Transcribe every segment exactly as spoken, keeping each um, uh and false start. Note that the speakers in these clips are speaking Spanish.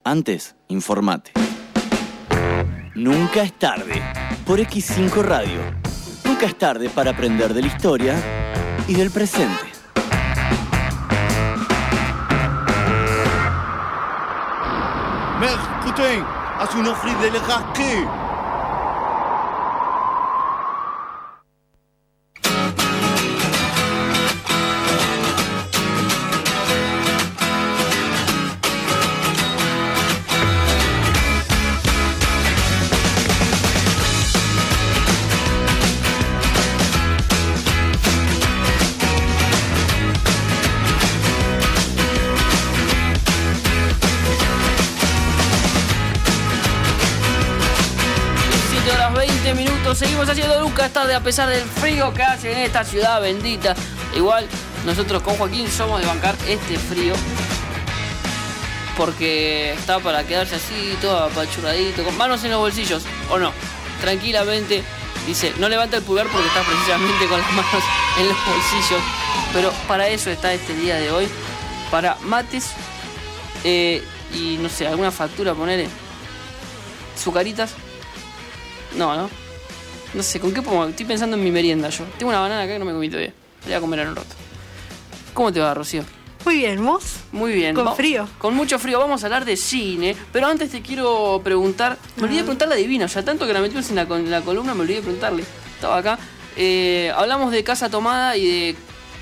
Antes, informate. Nunca es tarde. Por equis cinco Radio. Nunca es tarde para aprender de la historia y del presente. Merde, putain, as une offre de le raquer. Seguimos haciendo Nunca es tarde a pesar del frío que hace en esta ciudad bendita. Igual nosotros con Joaquín somos de bancar este frío porque está para quedarse así, todo apachurradito, con manos en los bolsillos, o no, tranquilamente. Dice, no levanta el pulgar porque está precisamente con las manos en los bolsillos. Pero para eso está este día de hoy, para mates eh, y no sé, alguna factura, ponele sucaritas. No, no. No sé, ¿con qué pongo? Estoy pensando en mi merienda yo. Tengo una banana acá que no me comí todavía. La voy a comer en un rato. ¿Cómo te va, Rocío? Muy bien, ¿vos? Muy bien. Con Va- frío. Con mucho frío. Vamos a hablar de cine. Pero antes te quiero preguntar... Me olvidé de preguntarle a Divina. Ya tanto que la metimos en la, en la columna me olvidé de preguntarle. Estaba acá. Eh, hablamos de casa tomada y de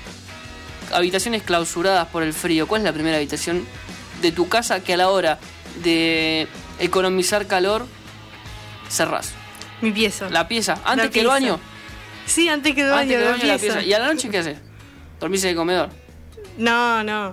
habitaciones clausuradas por el frío. ¿Cuál es la primera habitación de tu casa que a la hora de economizar calor cerrás? Mi pieza. La pieza, antes La que el pieza. baño. Sí, antes que el baño, Antes que el la baño, la pieza. pieza. ¿Y a la noche qué haces? ¿Dormís en el comedor? No, no.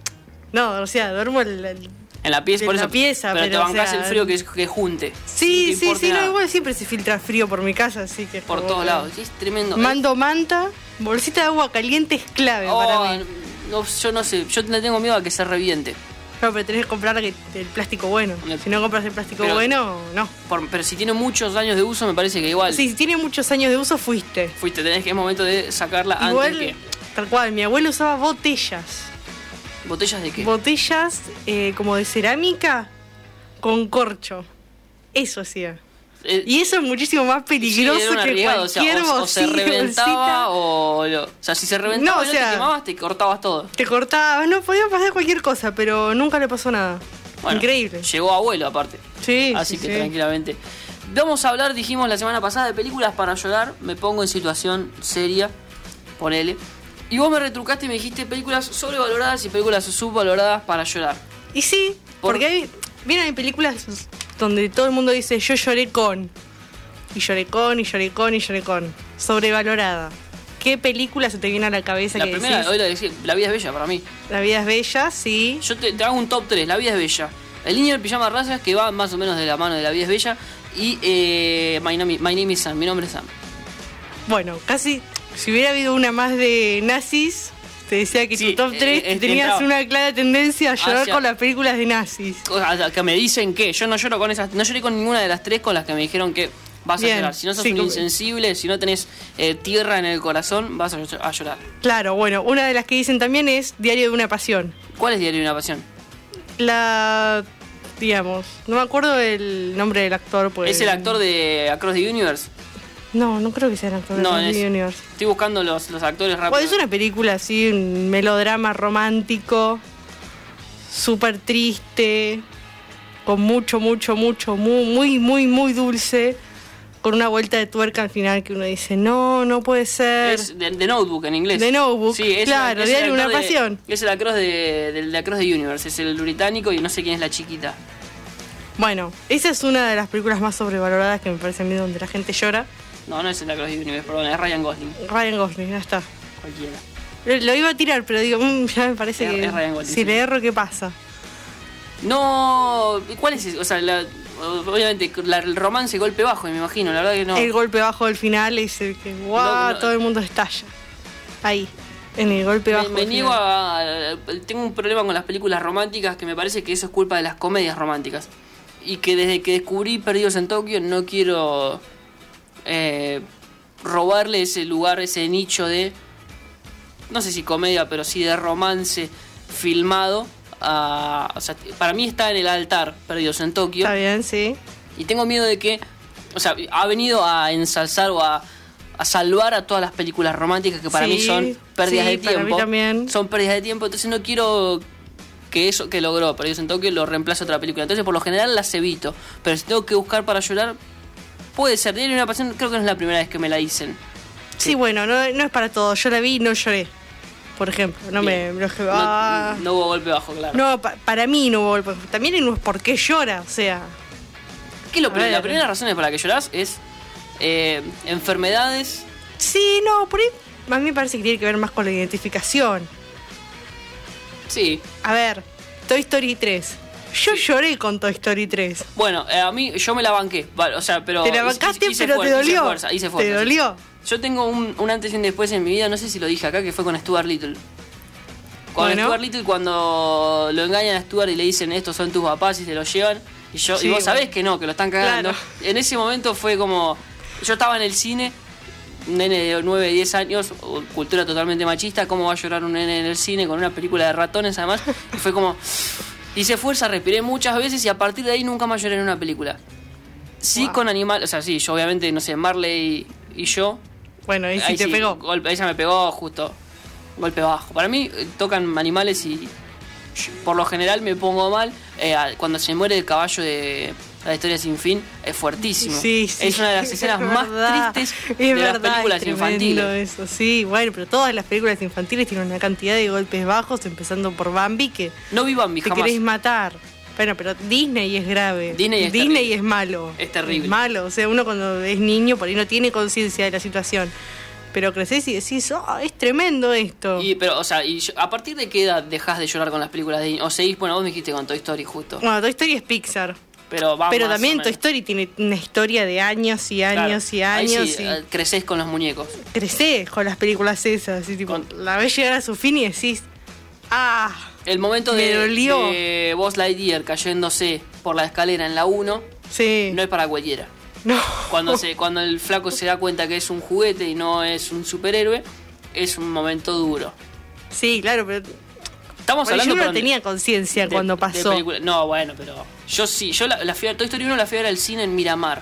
No, o sea, duermo el... el- En la pieza, En por la eso. pieza, pero, te pero, o bancás sea, el frío que, que junte. Sí, sin que sí, importe sí, no, nada. igual siempre se filtra frío por mi casa, así que... Por como todos que- lados. Sí, es tremendo. Mando manta, bolsita de agua caliente es clave Oh, para mí. no, yo no sé, yo le tengo miedo a que se reviente. No, pero tenés que comprar el el plástico bueno. No. Si no compras el plástico Pero- bueno, no. Por- pero si tiene muchos años de uso, me parece que igual. Sí, si tiene muchos años de uso, fuiste. Fuiste, tenés que es momento de sacarla Igual, antes que. tal cual, mi abuelo usaba botellas. ¿Botellas de qué? Botellas eh, como de cerámica con corcho. Eso hacía. Eh, Y eso es muchísimo más sí, peligroso era un que arriesgado, o sea, cualquier o, o se bolsita, reventaba bolsita. o, lo- o sea, si se reventaba No, y o no sea- te quemabas, te cortabas todo. Te cortabas, no podía pasar cualquier cosa, pero nunca le pasó nada. Bueno, Increíble. Llegó abuelo aparte. Sí, Así sí, que sí. tranquilamente. Vamos a hablar, dijimos la semana pasada, de películas para llorar. Me pongo en situación seria, ponele. Y vos me retrucaste y me dijiste películas sobrevaloradas y películas subvaloradas para llorar. Y sí, Por- porque hay, vienen hay películas donde todo el mundo dice yo lloré con. Y lloré con, y lloré con, y lloré con. Sobrevalorada. ¿Qué película se te viene a la cabeza La que primera, decís? hoy la decía, La vida es bella para mí. La vida es bella, sí. Yo te, te hago un top tres, La vida es bella. El niño del pijama razas, que va más o menos de la mano de La vida es bella. Y eh, My, Name, My Name is Sam, mi nombre es Sam. Bueno, casi, si hubiera habido una más de nazis, te decía que Sí, tu top eh, tres eh, tenías entraba. una clara tendencia a llorar Hacia- con las películas de nazis. Cosas que me dicen que yo no lloro con esas, no lloré con ninguna de las tres con las que me dijeron que vas Bien, a llorar. Si no sos sí, un como- insensible, si no tenés eh, tierra en el corazón, vas a, a llorar. Claro, bueno, una de las que dicen también es Diario de una pasión. ¿Cuál es Diario de una pasión? La, digamos, no me acuerdo el nombre del actor. Pues, ¿Es el actor de Across the Universe? No, no creo que sea el actor No, de es- Disney Universe. Estoy buscando los, los actores rápidos. Bueno, es una película así, un melodrama romántico, súper triste, con mucho, mucho, mucho, muy, muy, muy, muy dulce, con una vuelta de tuerca al final que uno dice, no, no puede ser. Es de, de Notebook en inglés. The Notebook, Sí, es claro, el- es Diario el de actor una pasión. Es el Across de, del de Across the Universe, es el británico y no sé quién es la chiquita. Bueno, esa es una de las películas más sobrevaloradas que me parece a mí donde la gente llora. No, no es el Across the Universe, perdón, es Ryan Gosling. Ryan Gosling, ya está. Cualquiera. Lo iba a tirar, pero digo, mm, ya me parece Es- que es Ryan Gosling, si sí. le erro, ¿qué pasa? No, ¿cuál es ese? O sea, la- obviamente la- el romance golpe bajo, me imagino, la verdad que no. El golpe bajo del final es el que, guau, No, no. todo el mundo estalla. Ahí, en el golpe Me, bajo. me del niego final. a, a- Tengo un problema con las películas románticas que me parece que eso es culpa de las comedias románticas. Y que desde que descubrí Perdidos en Tokio no quiero eh, robarle ese lugar, ese nicho de, no sé si comedia, pero sí de romance filmado a... O sea, para mí está en el altar Perdidos en Tokio. Está bien, sí. Y tengo miedo de que... O sea, ha venido a ensalzar o a, a salvar a todas las películas románticas que para Sí, mí son pérdidas sí, de para mí tiempo. también. Son pérdidas de tiempo, entonces no quiero que eso que logró Perdidos en Tokio lo reemplace otra película. Entonces, por lo general las evito. Pero si tengo que buscar para llorar, puede ser. Diario de una pasión, creo que no es la primera vez que me la dicen. Sí, bueno, no, no es para todo. Yo la vi y no lloré, por ejemplo. No me... Bien. no, ah, No, no hubo golpe bajo, claro. no, pa- para mí no hubo golpe. También no es por qué llora, o sea... ¿Qué es lo A pri- ver. la primera razón por la que llorás es eh, enfermedades. Sí, no, por ahí a mí me parece que tiene que ver más con la identificación. Sí. A ver, Toy Story tres. Yo lloré con Toy Story tres. Bueno, eh, a mí yo me la banqué, vale, o sea, pero Te la hice- bancaste, hice pero te fuerza, hice dolió. fuerza, hice fuerza, ¿Te sí. dolió? Yo tengo un, un antes y un después en mi vida, no sé si lo dije acá, que fue con Stuart Little. Con Bueno. Stuart Little, cuando lo engañan a Stuart y le dicen estos son tus papás y se los llevan, y yo Sí, y vos sabés bueno. que no, que lo están cagando. Claro. En ese momento fue como, yo estaba en el cine, un nene de nueve, diez años, cultura totalmente machista, ¿cómo va a llorar un nene en el cine con una película de ratones además? Y fue como, hice fuerza, respiré muchas veces y a partir de ahí nunca más lloré en una película. Sí, Wow. con animales, o sea, sí, yo obviamente, no sé, Marley y, y yo. Bueno, ahí sí ahí te sí, pegó. golpe, ella me pegó justo, golpe bajo. Para mí eh, tocan animales y yo, por lo general me pongo mal. Eh, a- cuando se muere el caballo de La Historia Sin Fin, es fuertísimo. Sí, sí. Es una de las escenas es más verdad, tristes es de verdad, las películas es tremendo infantiles. Eso, sí, bueno, pero todas las películas infantiles tienen una cantidad de golpes bajos, empezando por Bambi, que No vi Bambi te jamás. querés matar. Bueno, pero Disney es grave. Disney es terrible. es malo. Es terrible. Es malo. O sea, uno cuando es niño por ahí no tiene conciencia de la situación. Pero creces y decís, oh, es tremendo esto. Y, pero, o sea, y yo- ¿a partir de qué edad dejás de llorar con las películas de Disney? O seguís, bueno, vos me dijiste con Toy Story justo. Bueno, Toy Story es Pixar. Pero va pero más también o Toy menos. Story tiene una historia de años y años Claro. y Ahí años. sí, y eh, creces con los muñecos. Crecés con las películas esas. Así, tipo, Con- la ves llegar a su fin y decís, ah, El momento Me de, dolió. de Buzz Lightyear cayéndose por la escalera en la uno sí. no es para cualquiera. No. Cuando se cuando el flaco se da cuenta que es un juguete y no es un superhéroe, es un momento duro. Sí, claro, pero Estamos bueno, hablando yo no pero, tenía conciencia de- cuando de pasó. película- no, bueno, pero yo sí, yo la, la fui a Toy Story uno la fui a ver al cine en Miramar.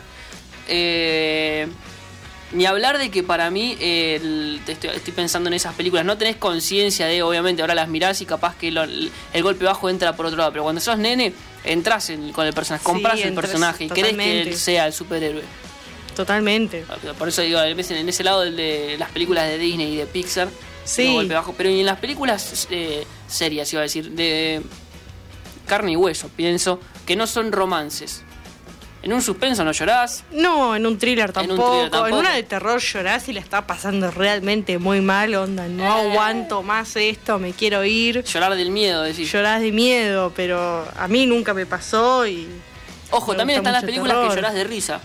Eh, ni hablar de que para mí eh, el- te estoy, estoy pensando en esas películas, no tenés conciencia de, obviamente ahora las mirás y capaz que lo- el, el golpe bajo entra por otro lado, pero cuando sos nene entras en- con el personaje, compras el entras personaje y querés que totalmente. él sea el superhéroe. Totalmente. Por eso digo, a veces en ese lado del de las películas de Disney y de Pixar, Sí. no golpe bajo, pero y en las películas eh, serias, iba a decir, de carne y hueso, pienso, que no son romances. En un suspenso no llorás, No, en un thriller En un tampoco. thriller En, tampoco. una de terror llorás y la está pasando realmente muy mal, onda. No aguanto más esto, me quiero ir. llorar del miedo, decís. Llorás de miedo, pero a mí nunca me pasó y. Ojo, me también gusta están las mucho el películas que terror. llorás de risa.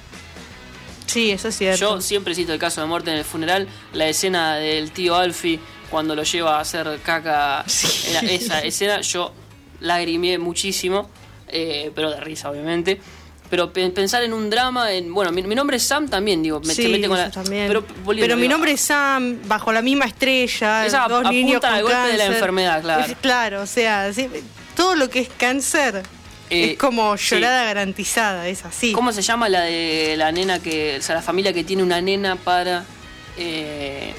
Sí, eso es cierto. Yo siempre cito el caso de Muerte en el Funeral, la escena del tío Alfie cuando lo lleva a hacer caca. Sí. Era esa escena, yo lagrimeé muchísimo, eh, pero de risa, obviamente. Pero pe- pensar en un drama, en bueno, mi, mi nombre es Sam también, digo, me, Sí, se mete con la. eso también. Pero, volviendo, Pero mi digo, nombre es Sam, bajo la misma estrella, Esa dos ap- niños apuntan con al golpe de la cáncer. enfermedad, claro. Es- claro, o sea, sí, todo lo que es cáncer Eh, es como sí. llorada garantizada, es así. ¿Cómo se llama la de la nena que. O sea, la familia que tiene una nena para. eh,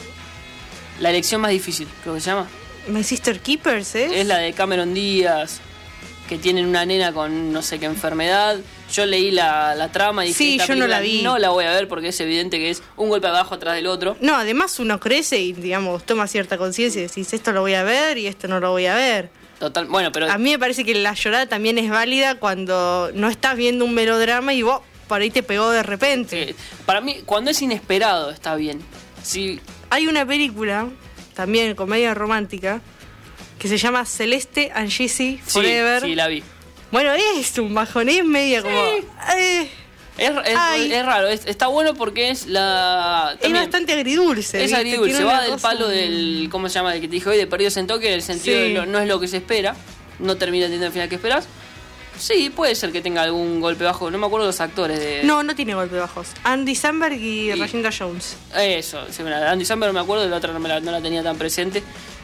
la elección más difícil, creo que se llama. My Sister Keepers, ¿eh? Es la de Cameron Díaz, que tienen una nena con no sé qué enfermedad. Yo leí la, la trama y dije, Sí, esta yo no la película vi. no la voy a ver porque es evidente que es un golpe abajo atrás del otro. No, además uno crece y, digamos, toma cierta conciencia y decís, esto lo voy a ver y esto no lo voy a ver. Total, bueno, pero A mí me parece que la llorada también es válida cuando no estás viendo un melodrama y vos por ahí te pegó de repente. eh, para mí, cuando es inesperado, está bien. Sí, Hay una película, también comedia romántica, que se llama Celeste and Jesse Forever. sí, sí, la vi. Bueno, es un bajón, es media como... eh, Es, es- Ay. es raro, es- está bueno porque es la. es también- bastante agridulce. Es ¿viste? agridulce, Tiene va una del cosa palo muy- del. ¿Cómo se llama? El que te dije hoy, de Perdidos en Tokio, en el sentido Sí. de lo- no es lo que se espera, no termina teniendo el final que esperas. Sí, puede ser que tenga algún golpe bajo, no me acuerdo los actores de. No, no tiene golpe bajos. Andy Samberg y Y- Rashida Jones. Eso, sí, bueno, Andy Samberg me acuerdo, de la otra no, me la, no la tenía tan presente.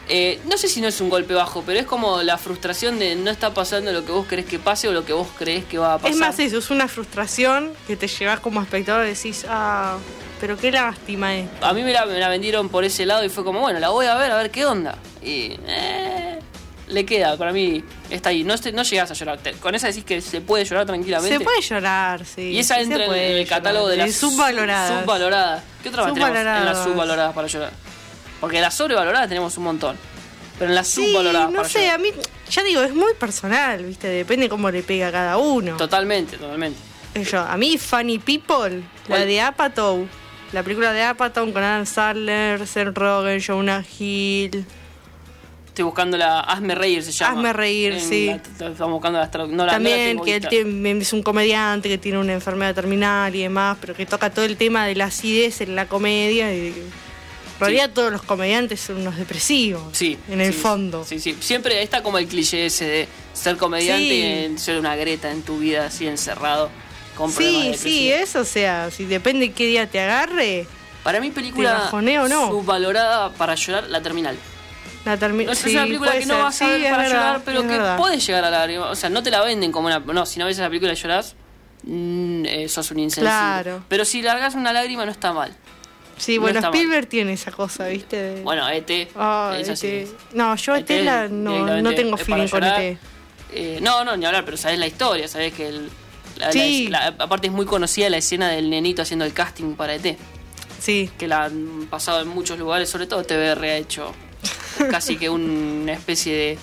Eh, no sé si no es un golpe bajo, pero es como la frustración de no está pasando lo que vos querés que pase o lo que vos creés que va a pasar. Es más eso, es una frustración que te llevas como espectador y decís, ah, pero qué lástima es. A mí me la, me la vendieron por ese lado y fue como, bueno, la voy a ver, a ver qué onda. Y eh, le queda, para mí está ahí. No, no llegás a llorar. Te, con esa decís que se puede llorar tranquilamente. Se puede llorar, sí. Y esa sí entra en el llorar. catálogo de las subvaloradas. subvaloradas. ¿Qué otra más tenemos Subvaloradas. en las subvaloradas para llorar? Porque las sobrevaloradas tenemos un montón. Pero en las Sí, subvaloradas no para sé, llorar. a mí, ya digo, es muy personal, ¿viste? Depende cómo le pega a cada uno. Totalmente, totalmente. Yo, a mí, Funny People, la ¿Cuál? de Apatow, la película de Apatow con Adam Sandler, Seth Rogen, Jonah Hill. Estoy buscando la Hazme Reír, se llama. Hazme Reír, En sí. la- la- estamos buscando las traducciones. No, la- no la También tengo que él vista. tiene- es un comediante que tiene una enfermedad terminal y demás, pero que toca todo el tema de la acidez en la comedia. Y en realidad todos los comediantes son unos depresivos, Sí, en el sí, fondo. Sí, sí. Siempre está como el cliché ese de ser comediante Sí. y ser una greta en tu vida así encerrado con problemas Sí, sí, depresivos. eso, o sea, si depende qué día te agarre, Para mí ¿Te película bajonea o no? subvalorada para llorar, La Terminal. la termina. No es una película que no vas a ver para llorar, pero que puedes llegar a la lágrima. O sea, no te la venden como una... No, si no ves esa película y llorás, mm, eh, sos un insensible. Claro. Pero si largas una lágrima no está mal. Sí, no bueno, está mal. Spielberg tiene esa cosa, ¿viste? De- Bueno, E T Ah, es así. E T. No, yo E T la- no, directamente no tengo es feeling para con llorar. E T. Eh, no, no, ni hablar, pero sabés la historia, sabés que el, la, Sí. la- la- aparte es muy conocida la escena del nenito haciendo el casting para E T, Sí. que la han pasado en muchos lugares, sobre todo T V R ha hecho casi que una especie de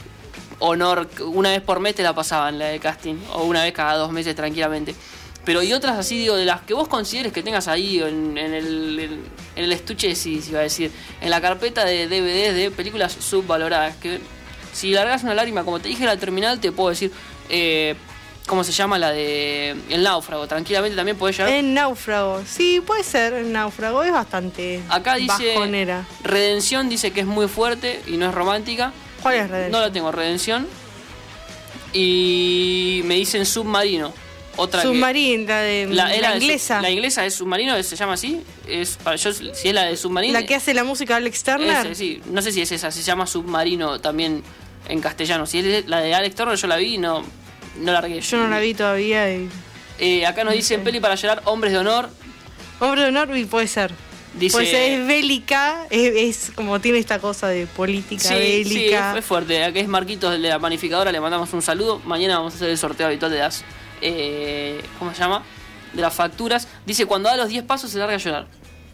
honor, una vez por mes te la pasaban la de casting, o una vez cada dos meses tranquilamente. Pero y otras así, digo, de las que vos consideres que tengas ahí en, en el, en, en el estuche, sí, sí iba a decir, en la carpeta de D V Ds de películas subvaloradas, que si largas una lágrima, como te dije, La Terminal, te puedo decir, eh, ¿cómo se llama? La de El Náufrago, tranquilamente también podés llegar. En Náufrago. Sí, puede ser. En Náufrago es bastante Acá dice, bajonera. Redención dice que es muy fuerte y no es romántica. ¿Cuál es Redención? No la tengo, Redención. Y me dicen Submarino. Otra que- Submarine, la de La, la, era de inglesa. Sub- la inglesa es Submarino, se llama así. Es para yo, si es la de Submarino. La que hace la música Alex Turner. Ese, sí, no sé si es esa, se llama Submarino también en castellano. Si es la de Alex Turner, yo la vi y no, no la largué. Yo no la vi todavía. Y... Eh, acá nos dicen peli para llorar, Hombres de Honor. Hombre de honor, y puede ser. Dice, Puede ser, es bélica, es, es como tiene esta cosa de política sí, sí, bélica. es, es fuerte. Acá es Marquitos de la panificadora, le mandamos un saludo. Mañana vamos a hacer el sorteo habitual de las. Eh, ¿Cómo se llama? De las facturas. Dice: cuando da los diez pasos se larga a llorar.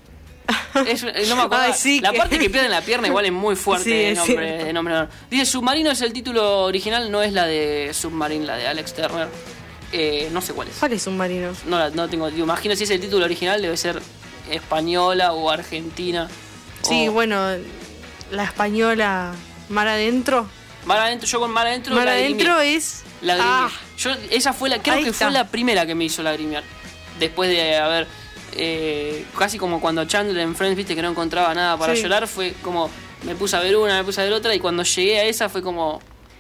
Es- eh, no me acuerdo. Ay, sí, la que- parte que pierden la pierna igual es muy fuerte. Sí, de es nombre, cierto. de nombre de honor. Dice: Submarino es el título original, no es la de Submarine, la de Alex Turner. Eh, no sé cuál es. ¿Cuál es submarino? No, la- no tengo. Digo, imagino si es el título original, debe ser española o argentina. Sí, o- bueno, la española Mar Adentro. Mar Adentro, yo con Mar Adentro. Mar lagrimé. Adentro es. Lagrimé. Ah, Yo, esa fue la, creo Ahí que está. fue la primera que me hizo lagrimear. Después de haber, eh, casi como cuando Chandler en Friends, viste que no encontraba nada para Sí. llorar, fue como, me puse a ver una, me puse a ver otra, y cuando llegué a esa fue como,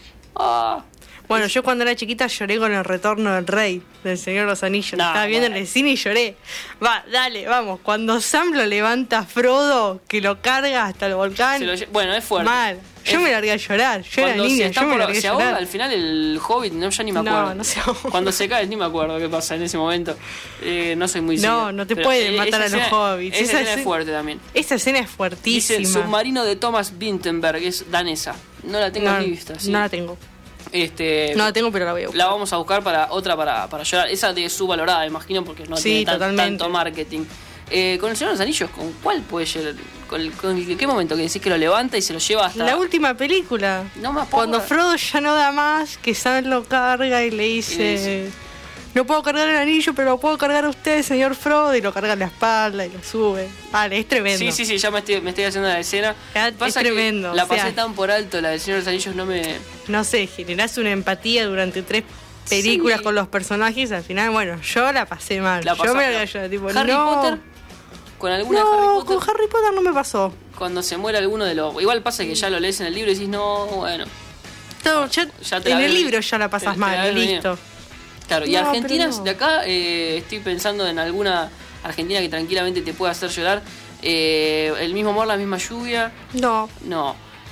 ah, bueno, yo cuando era chiquita lloré con el retorno del rey, del Señor de los Anillos. No, Estaba viendo bueno. en el cine y lloré. Va, dale, vamos. Cuando Sam lo levanta a Frodo, que lo carga hasta el volcán. se lo lle- bueno, es fuerte. Mal. Yo Es- me largué a llorar. Yo era Cuando se niña, está yo me por- largué se a ahoga llorar. al final el Hobbit, no, ya ni me No, acuerdo. no se ahoga. Cuando se cae ni me acuerdo qué pasa en ese momento. Eh, no soy muy No, seguido. no te Pero, pueden eh, matar esa a los escena- hobbits. Esa Esa escena es escena- fuerte también. Esa escena es Dice fuertísima. Submarino de Thomas Vinterberg, es danesa. No la tengo no, aquí vista. sí. no la tengo. Este, No la tengo, pero la voy a buscar. la vamos a buscar para otra para, para llorar. Esa de subvalorada, imagino, porque no Sí, tiene tan- totalmente. tanto marketing. Eh, con el Señor de los Anillos, ¿con cuál puede llegar? ¿Con, el- con el- qué momento que decís que lo levanta y se lo lleva hasta...? La última película. No me acuerdo. Cuando Frodo ya no da más, que Sam lo carga y le dice... Y le dice- No puedo cargar el anillo, pero lo puedo cargar a usted, señor Frodo. Y lo carga en la espalda y lo sube. Vale, es tremendo. Sí, sí, sí, ya me estoy, me estoy haciendo la escena. Es Pasa que tremendo, la o sea- pasé tan por alto, la del Señor de los Anillos no me... No sé, generás una empatía durante tres películas Sí. con los personajes. Al final, bueno, yo la pasé mal. La yo pasás me mal. la yo, tipo, Harry no. Potter, con alguna de No, Harry Potter, con Harry Potter no me pasó. cuando se muere alguno de los... Igual pasa que ya lo lees en el libro y decís, no, bueno... No, ya- Ya te la en el ves- libro ya la te- pasas te mal, la ves y venir. listo. Claro, y No, argentinas pero no. de acá, eh, estoy pensando en alguna argentina que tranquilamente te pueda hacer llorar. Eh, el mismo amor, la misma lluvia. No. No.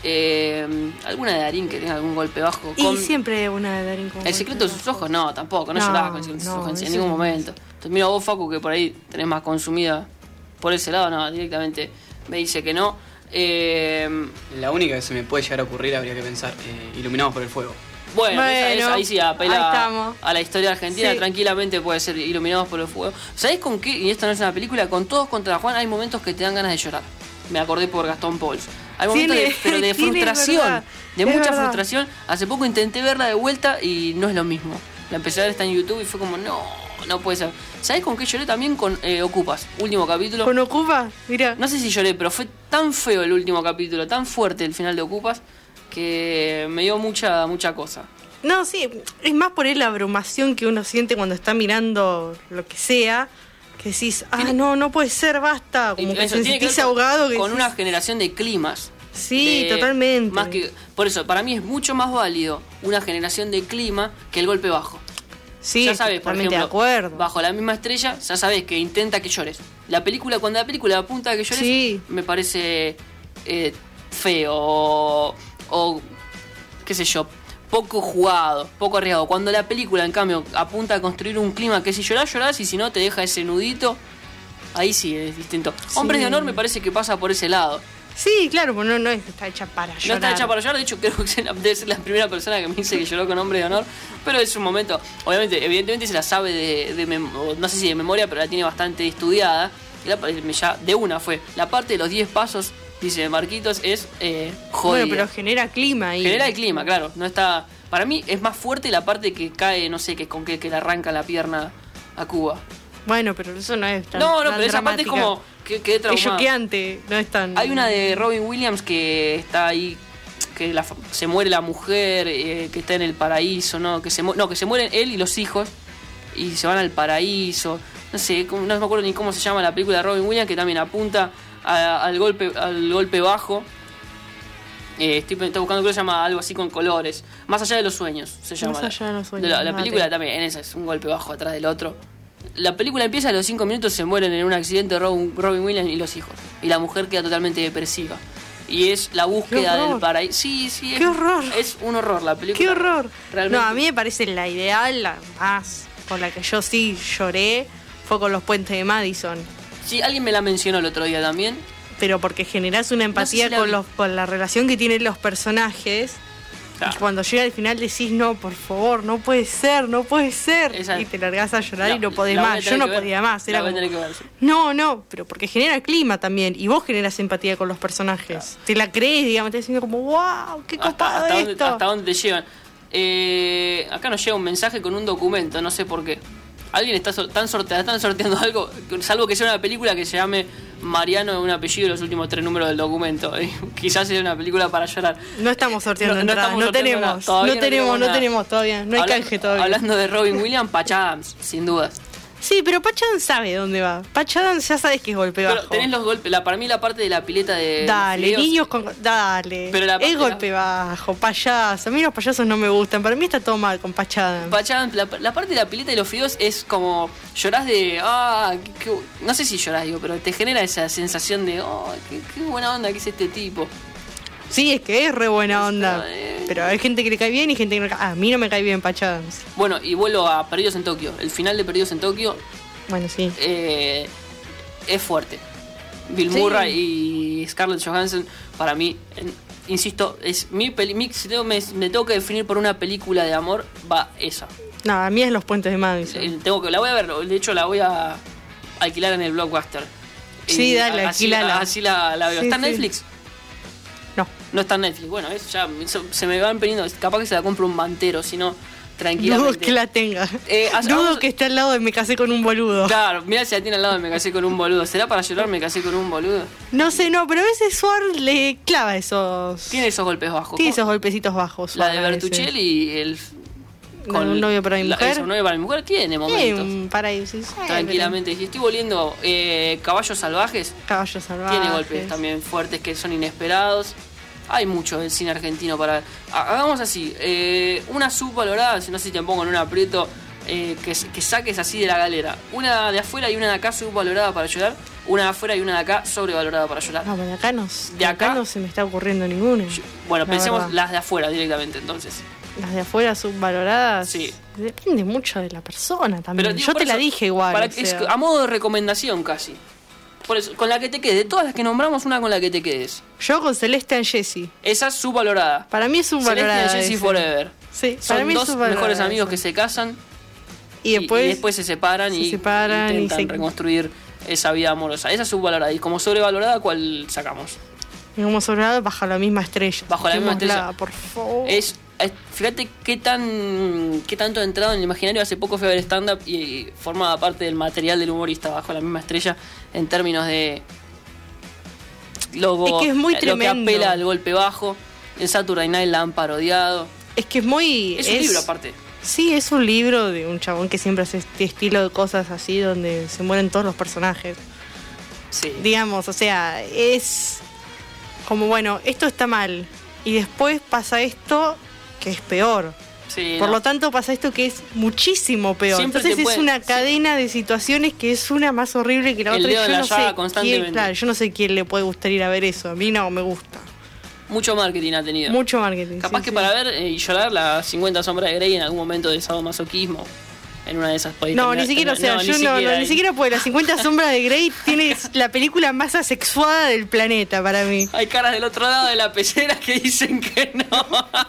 Eh, alguna de Darín que tenga algún golpe bajo. Y con... siempre una de Darín con El secreto de sus ojos, no, tampoco, no, No, lloraba con el secreto de sus no, ojos en eso ningún no. momento. Entonces, mira vos, Facu, que por ahí tenés más consumida por ese lado, no, directamente me dice que no. Eh, La única que se me puede llegar a ocurrir, habría que pensar, eh, Iluminados por el Fuego. bueno, Bueno, esa, esa, ahí sí apela ahí estamos. a la historia argentina, Sí. tranquilamente puede ser Iluminados por el Fuego. ¿Sabés con qué? Y esto no es una película, con Todos contra Juan hay momentos que te dan ganas de llorar. Me acordé por Gastón Pauls. Hay momentos Tiene- de, pero de tiene, frustración, verdad, de es mucha verdad. frustración. Hace poco intenté verla de vuelta y no es lo mismo. La empecé a ver, está en YouTube y fue como, no, no puede ser. ¿Sabés con qué lloré también? Con eh, Ocupas, último capítulo. ¿Con Ocupa? Mira. No sé si lloré, pero fue tan feo el último capítulo, tan fuerte el final de Ocupas, que me dio mucha, mucha cosa. No, sí, es más por ahí la abrumación que uno siente cuando está mirando lo que sea, que decís, ah, Tiene- no, no puede ser, basta, como Y que eso, se tiene que sentís ver con- ahogado. Que con decís, una generación de climas. Sí, de- totalmente. Más que, por eso, para mí es mucho más válido una generación de clima que el golpe bajo. Sí, ya sabes, por totalmente ejemplo, de acuerdo. Bajo la misma estrella, ya sabes que intenta que llores. La película, cuando la película apunta a que llores, Sí. me parece eh, feo o, o, qué sé yo, poco jugado, poco arriesgado. Cuando la película, en cambio, apunta a construir un clima que si llorás, llorás y si no, te deja ese nudito, ahí sí es distinto. Sí. Hombres de Honor me parece que pasa por ese lado. Sí, claro, pues no, no es- está hecha para llorar. No está hecha para llorar, de hecho creo que es la- debe ser la primera persona que me dice que lloró con Hombre de Honor, pero es un momento, obviamente, evidentemente se la sabe de, de mem- o no sé si de memoria, pero la tiene bastante estudiada, y la, me ya de una fue, la parte de los diez pasos, dice Marquitos, es eh, jodida. Bueno, pero genera clima ahí. Genera el clima, claro, no está, para mí es más fuerte la parte que cae, no sé, que con que, que le arranca la pierna a Cuba. Bueno, pero eso no es tan No, no, tan pero esa parte es dramática. como que quedé Es traumado. choqueante, no es tan... Hay una de Robin Williams que está ahí, que la fa- se muere la mujer, eh, que está en el paraíso, ¿no? Que se mu- no, que se mueren él y los hijos y se van al paraíso. No sé, como- no me acuerdo ni cómo se llama la película de Robin Williams, que también apunta a- al golpe al golpe bajo. Eh, estoy, estoy buscando, creo que se llama algo así con colores. Más allá de los sueños, se llama. Más allá de los sueños, La, la mate. película también, en esa es un golpe bajo atrás del otro. La película empieza a los cinco minutos, se mueren en un accidente Robin, Robin Williams y los hijos. Y la mujer queda totalmente depresiva. Y es la búsqueda ¡Qué horror! del paraíso. Sí, sí, es, ¡Qué horror! es un horror la película. ¡Qué horror! Realmente. No, a mí me parece la ideal, la más con la que yo sí lloré, fue con los puentes de Madison. Sí, alguien me la mencionó el otro día también. Pero porque generás una empatía si la con, vi. los, con la relación que tienen los personajes. Claro. Y cuando llega al final decís, no, por favor, no puede ser, no puede ser. Esa- Y te largás a llorar La- y no podés la voy a más. tener Yo no que ver. podía más. Era La voy a como, tener que ver, sí. no, no, pero porque genera clima también. Y vos generas empatía con los personajes. Te la crees, digamos, te diciendo como, wow, qué Hasta, copado hasta, dónde, esto. hasta dónde te llevan. Eh, acá nos llega un mensaje con un documento, no sé por qué. Alguien está sor- están, sorte- están sorteando algo, salvo que sea una película que se llame Mariano, un apellido, los últimos tres números del documento. Eh, quizás sea una película para llorar. No estamos sorteando No- no entradas, estamos no, sorteando nada, tenemos, todavía no no tenemos, tenemos no nada. tenemos todavía, no hay Hablan- canje todavía. Hablando de Robin Williams, Patch Adams, sin dudas. Sí, pero Patch Adams sabe dónde va. Patch Adams ya sabes que es golpe Pero bajo. tenés los golpes, la, para mí la parte de la pileta de... Dale, fideos, niños con... Dale. Pero la parte es de golpe bajo, payaso. A mí los payasos no me gustan. Para mí está todo mal con Patch Adams. Patch Adams, la, la parte de la pileta y los fideos es como llorás de ah qué- qué- no sé si llorás digo, pero te genera esa sensación de oh qué, qué buena onda que es este tipo. Sí, es que es re buena Es, onda. eh. Pero hay gente que le cae bien y gente que no le cae... A mí no me cae bien Patch Adams. Bueno, y vuelvo a Perdidos en Tokio. El final de Perdidos en Tokio Bueno, sí. eh, es fuerte. Bill Sí. Murray y Scarlett Johansson para mí en- insisto es mi peli mi- si tengo, me, me tengo que definir por una película de amor va esa. No, a mí es los puentes de Madison. Eh, tengo que la voy a ver, de hecho la voy a alquilar en el Blockbuster. Sí, Y dale, así, alquilala. así la, la veo. Sí, ¿Está en sí. Netflix? No. No está en Netflix. Bueno, eso ya eso- se me van poniendo. Capaz que se la compro un mantero, si no, Dudo tranquilamente. que la tenga. Eh, hace- Dudo vamos- que esté al lado de Me casé con un boludo. Claro, mira si la tiene al lado, me casé con un boludo. ¿Será para llorar? Me casé con un boludo. No sé, no, pero a veces Suar le clava esos... Tiene esos golpes bajos. Tiene esos golpecitos bajos. La Suar, de a veces. Bertuccelli y el. La de Un novio para mi la- mujer. eso, un novio para mi mujer tiene Sí, momentos. un paraíso. sí, Tranquilamente. Y estoy volviendo. Eh, Caballos Salvajes. pero Caballos salvajes. Tiene golpes también fuertes que son inesperados. Hay mucho del cine argentino para... ha- Hagamos así, eh, una subvalorada, si no sé si te pongo en un aprieto, eh, que, que saques así de la galera. Una de afuera y una de acá subvalorada para llorar. Una de afuera y una de acá sobrevalorada para llorar. No, pero de acá no, De de acá acá- no se me está ocurriendo ninguna. Yo- bueno, La pensemos verdad. las de afuera directamente entonces. Las de afuera subvaloradas. Sí. Depende mucho de la persona también. Pero digo, Yo por te la eso, dije igual. para o que- es sea. a modo de recomendación casi. Por eso, con la que te quedes. De todas las que nombramos, una con la que te quedes. Yo con Celeste and Jessie. Esa es subvalorada. Para mí es subvalorada. Celeste y Jessie esa. Forever. Sí, para Son mí es dos subvalorada mejores amigos esa. que se casan Y después, y, y después se separan se y separan y intentan se- reconstruir esa vida amorosa. Esa es subvalorada. Y como sobrevalorada, ¿cuál sacamos? y como sobrevalorada bajo la misma estrella. Bajo la misma Saquémosla, estrella. por favor. Es, es- fíjate qué tan qué tanto ha entrado en el imaginario. Hace poco fui a ver stand-up y, y formaba parte del material del humorista Bajo la misma estrella en términos de logo, Es que es muy lo tremendo. que apela al golpe bajo. En Saturday Night la han parodiado. Es que es muy. Es un libro aparte. Sí, es un libro de un chabón que siempre hace este estilo de cosas así donde se mueren todos los personajes. Sí. Digamos, o sea, es como, bueno, esto está mal. Y después pasa esto que es peor. Sí, Por no. lo tanto pasa esto que es muchísimo peor. Siempre Entonces te es puede- una sí. cadena de situaciones que es una más horrible que la El otra. Y dedo en yo la no llaga sé constantemente. quién, claro, yo no sé quién le puede gustar ir a ver eso. A mí no me gusta. Mucho marketing ha tenido. Mucho marketing. Capaz sí, que sí. para ver eh, y llorar las cincuenta sombras de Grey en algún momento de sadomasoquismo. En una de esas podéis No, terminar- ni siquiera, o sea, no, yo ni no, no, siquiera ni ahí. siquiera puede. Las cincuenta sombras de Grey tiene la película más asexuada del planeta para mí. Hay caras del otro lado de la pecera que dicen que no.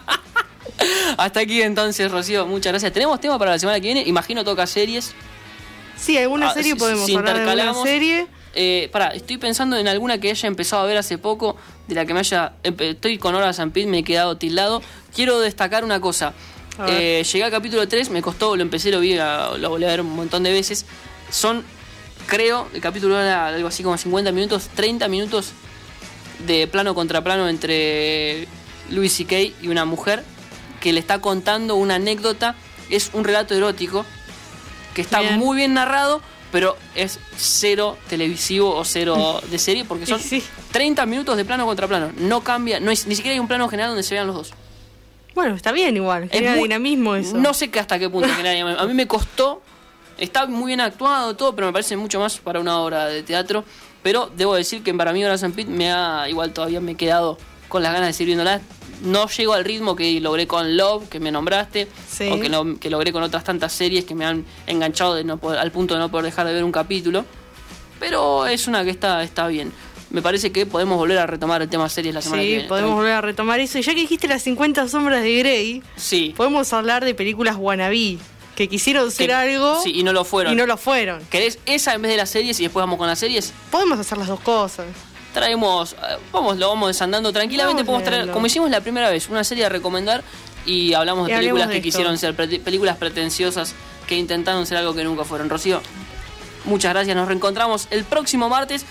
Hasta aquí entonces, Rocío, muchas gracias. ¿Tenemos tema para la semana que viene? Imagino toca series. Sí, alguna Ah, serie si- podemos si hablar de alguna intercalamos. serie. Eh, pará, estoy pensando en alguna que haya empezado a ver hace poco, de la que me haya... empe- Estoy con Horas and Pete, me he quedado tildado. Quiero destacar una cosa. A ver. Eh, llegué al capítulo tres, me costó, lo empecé, lo vi, a- lo volví a ver un montón de veces. Son, creo, el capítulo era algo así como cincuenta minutos, treinta minutos de plano contra plano entre Louis C K y una mujer que le está contando una anécdota. Es un relato erótico que está Bien. muy bien narrado, pero es cero televisivo o cero de serie, porque son Sí, sí. treinta minutos de plano contra plano. No cambia, no es, ni siquiera hay un plano general donde se vean los dos. Bueno, está bien igual. Es Genera muy- dinamismo eso. No sé que hasta qué punto genera dinamismo. A mí me costó. Está muy bien actuado todo, pero me parece mucho más para una obra de teatro. Pero debo decir que para mí Horas and Pete me ha, igual todavía me he quedado con las ganas de seguir viéndola. No llego al ritmo que logré con Love, que me nombraste, Sí. o que, lo- que logré con otras tantas series que me han enganchado de no poder- al punto de no poder dejar de ver un capítulo. Pero es una que está, está bien. Me parece que podemos volver a retomar el tema series la semana que Sí, viene. podemos Tranqui- volver a retomar eso. Y ya que dijiste las cincuenta sombras de Grey, Sí. podemos hablar de películas wannabe que quisieron ser Que- algo sí, y no lo fueron. y no lo fueron. ¿Querés esa en vez de las series y después vamos con las series? Podemos hacer las dos cosas. Traemos, eh, vamos, lo vamos desandando tranquilamente. Vamos Podemos traer, viendo. como hicimos la primera vez, una serie a recomendar y hablamos de Y hablemos películas de que esto. quisieron ser, pre- películas pretenciosas que intentaron ser algo que nunca fueron. Rocío, muchas gracias, nos reencontramos el próximo martes.